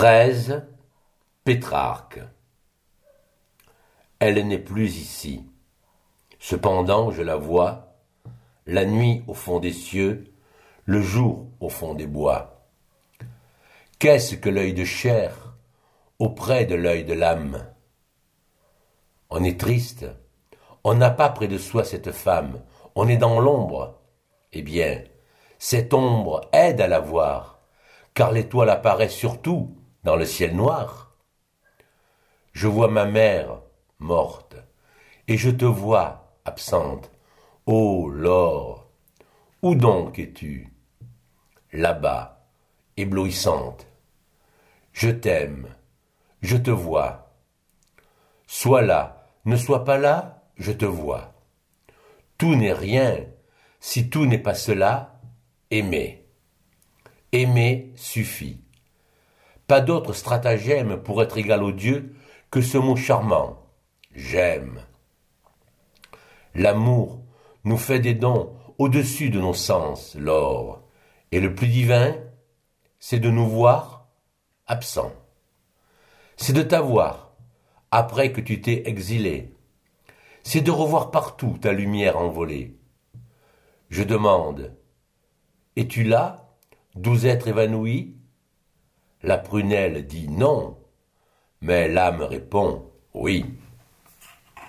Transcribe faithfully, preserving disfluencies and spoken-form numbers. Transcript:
treize. Pétrarque. Elle n'est plus ici. Cependant, je la vois, la nuit au fond des cieux, le jour au fond des bois. Qu'est-ce que l'œil de chair auprès de l'œil de l'âme? On est triste, on n'a pas près de soi cette femme, on est dans l'ombre. Eh bien, cette ombre aide à la voir, car l'étoile apparaît surtout dans le ciel noir. Je vois ma mère morte, et je te vois absente. Ô Laure, où donc es-tu? Là-bas, éblouissante. Je t'aime, je te vois. Sois là, ne sois pas là, je te vois. Tout n'est rien, si tout n'est pas cela, aimer. Aimer suffit. Pas d'autre stratagème pour être égal au Dieu que ce mot charmant, j'aime. L'amour nous fait des dons au-dessus de nos sens, Laure, et le plus divin, c'est de nous voir absents. C'est de t'avoir, après que tu t'es exilé. C'est de revoir partout ta lumière envolée. Je demande, es-tu là, doux être évanoui? La prunelle dit non, mais l'âme répond oui.